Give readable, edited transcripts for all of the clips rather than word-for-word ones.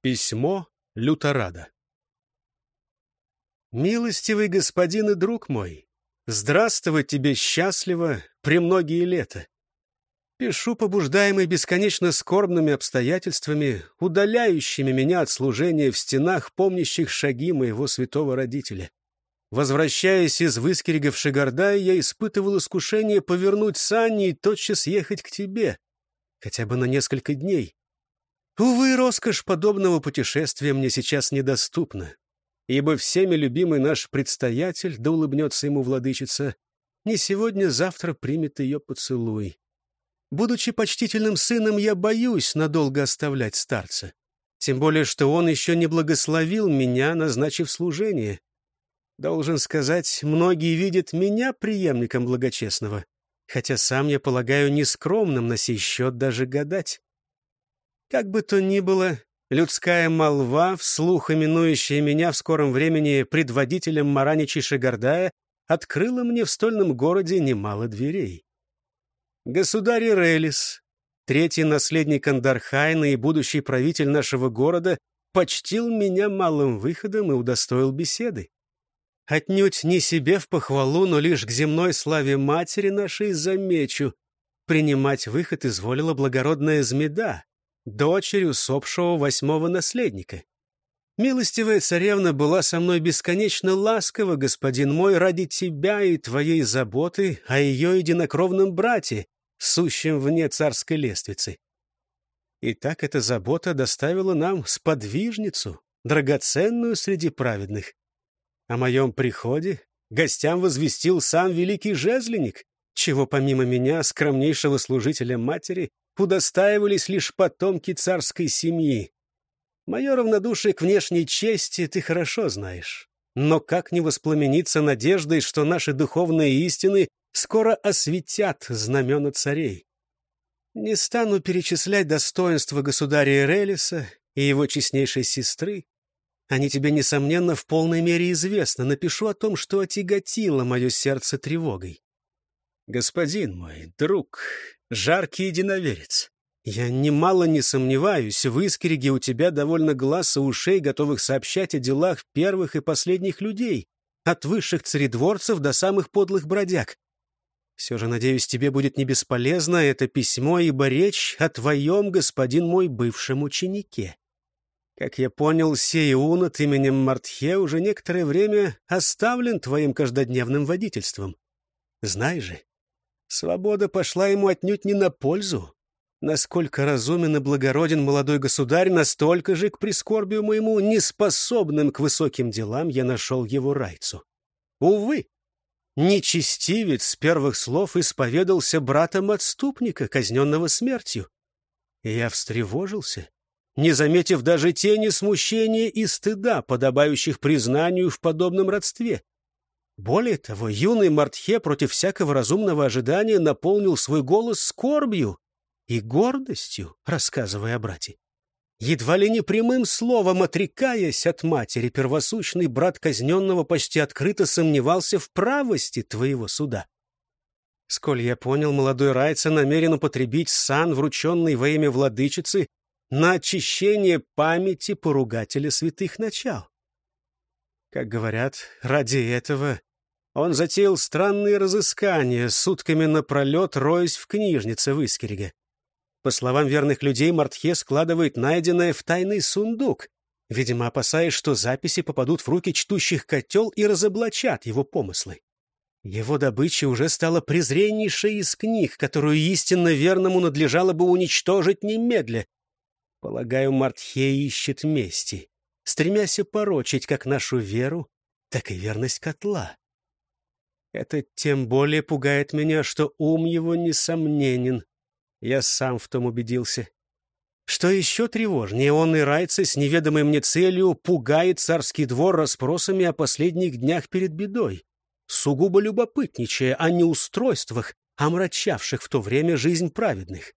Письмо Люторада. Милостивый господин и друг мой, здравствовать тебе счастливо премногие лета. Пишу, побуждаемый бесконечно скорбными обстоятельствами, удаляющими меня от служения в стенах, помнящих шаги моего святого родителя. Возвращаясь из Выскерига в Шигордай, я испытывал искушение повернуть сани и тотчас ехать к тебе, хотя бы на несколько дней. Увы, роскошь подобного путешествия мне сейчас недоступна, ибо всеми любимый наш предстоятель, да улыбнется ему владычица, не сегодня-завтра примет ее поцелуй. Будучи почтительным сыном, я боюсь надолго оставлять старца, тем более что он еще не благословил меня, назначив служение. Должен сказать, многие видят меня преемником благочестного, хотя сам я полагаю нескромным на сей счет даже гадать. Как бы то ни было, людская молва, вслух именующая меня в скором времени предводителем Мараничей Шигордая, открыла мне в стольном городе немало дверей. Государь Ирелис, третий наследник Андархайна и будущий правитель нашего города, почтил меня малым выходом и удостоил беседы. Отнюдь не себе в похвалу, но лишь к земной славе матери нашей замечу. Принимать выход изволила благородная Змеда, дочерь усопшего 8-го наследника. Милостивая царевна была со мной бесконечно ласкова, господин мой, ради тебя и твоей заботы о ее единокровном брате, сущем вне царской лествицы. И так эта забота доставила нам сподвижницу, драгоценную среди праведных. О моем приходе гостям возвестил сам великий жезлинник, чего помимо меня, скромнейшего служителя матери, удостаивались лишь потомки царской семьи. Мое равнодушие к внешней чести ты хорошо знаешь. Но как не воспламениться надеждой, что наши духовные истины скоро осветят знамена царей? Не стану перечислять достоинства государя Ирелиса и его честнейшей сестры. Они тебе, несомненно, в полной мере известны. Напишу о том, что отяготило мое сердце тревогой. Господин мой, друг, жаркий единоверец, я немало не сомневаюсь, в Искериге у тебя довольно глаз и ушей, готовых сообщать о делах первых и последних людей, от высших царедворцев до самых подлых бродяг. Все же, надеюсь, тебе будет не бесполезно это письмо, ибо речь о твоем, господин мой, бывшем ученике. Как я понял, сей унат именем Мартхе уже некоторое время оставлен твоим каждодневным водительством. Знай же, свобода пошла ему отнюдь не на пользу. Насколько разумен и благороден молодой государь, настолько же, к прискорбию моему, неспособным к высоким делам, я нашел его райцу. Увы, нечестивец с первых слов исповедался братом отступника, казненного смертью. И я встревожился, не заметив даже тени смущения и стыда, подобающих признанию в подобном родстве. Более того, юный Мартхе против всякого разумного ожидания наполнил свой голос скорбью и гордостью, рассказывая о брате. Едва ли не прямым словом отрекаясь от матери, первосущный брат казненного почти открыто сомневался в правости твоего суда. Сколь я понял, молодой райца намерен употребить сан, врученный во имя владычицы, на очищение памяти поругателя святых начал. Как говорят, ради этого он затеял странные разыскания, сутками напролет роясь в книжнице Выскерига. По словам верных людей, Мартхе складывает найденное в тайный сундук, видимо, опасаясь, что записи попадут в руки чтущих котел и разоблачат его помыслы. Его добычей уже стала презреннейшая из книг, которую истинно верному надлежало бы уничтожить немедля. Полагаю, Мартхе ищет мести, стремясь опорочить как нашу веру, так и верность котла. Это тем более пугает меня, что ум его несомненен. Я сам в том убедился. Что еще тревожнее, он и райца с неведомой мне целью пугает царский двор расспросами о последних днях перед бедой, сугубо любопытничая о неустройствах, омрачавших в то время жизнь праведных.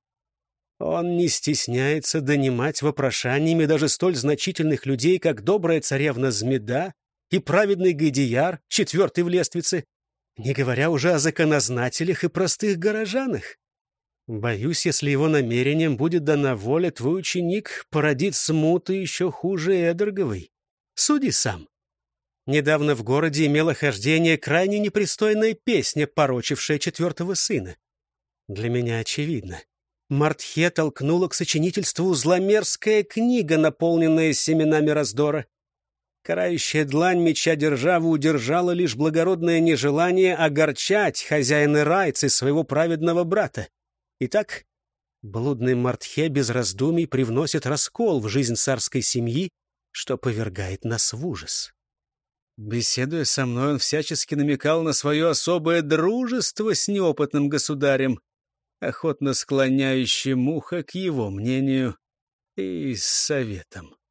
Он не стесняется донимать вопрошаниями даже столь значительных людей, как добрая царевна Змеда и праведный Гайдияр, 4-й в лествице, не говоря уже о законознателях и простых горожанах. Боюсь, если его намерением будет дана воля, твой ученик породит смуты еще хуже Эдерговой. Суди сам. Недавно в городе имела хождение крайне непристойная песня, порочившая четвертого сына. Для меня очевидно. Мартхе толкнула к сочинительству зломерзкая книга, наполненная семенами раздора. Карающая длань меча державы удержала лишь благородное нежелание огорчать хозяина Райцы, своего праведного брата. Итак, блудный Мартхе без раздумий привносит раскол в жизнь царской семьи, что повергает нас в ужас. Беседуя со мной, он всячески намекал на свое особое дружество с неопытным государем, охотно склоняющим ухо к его мнению и советам.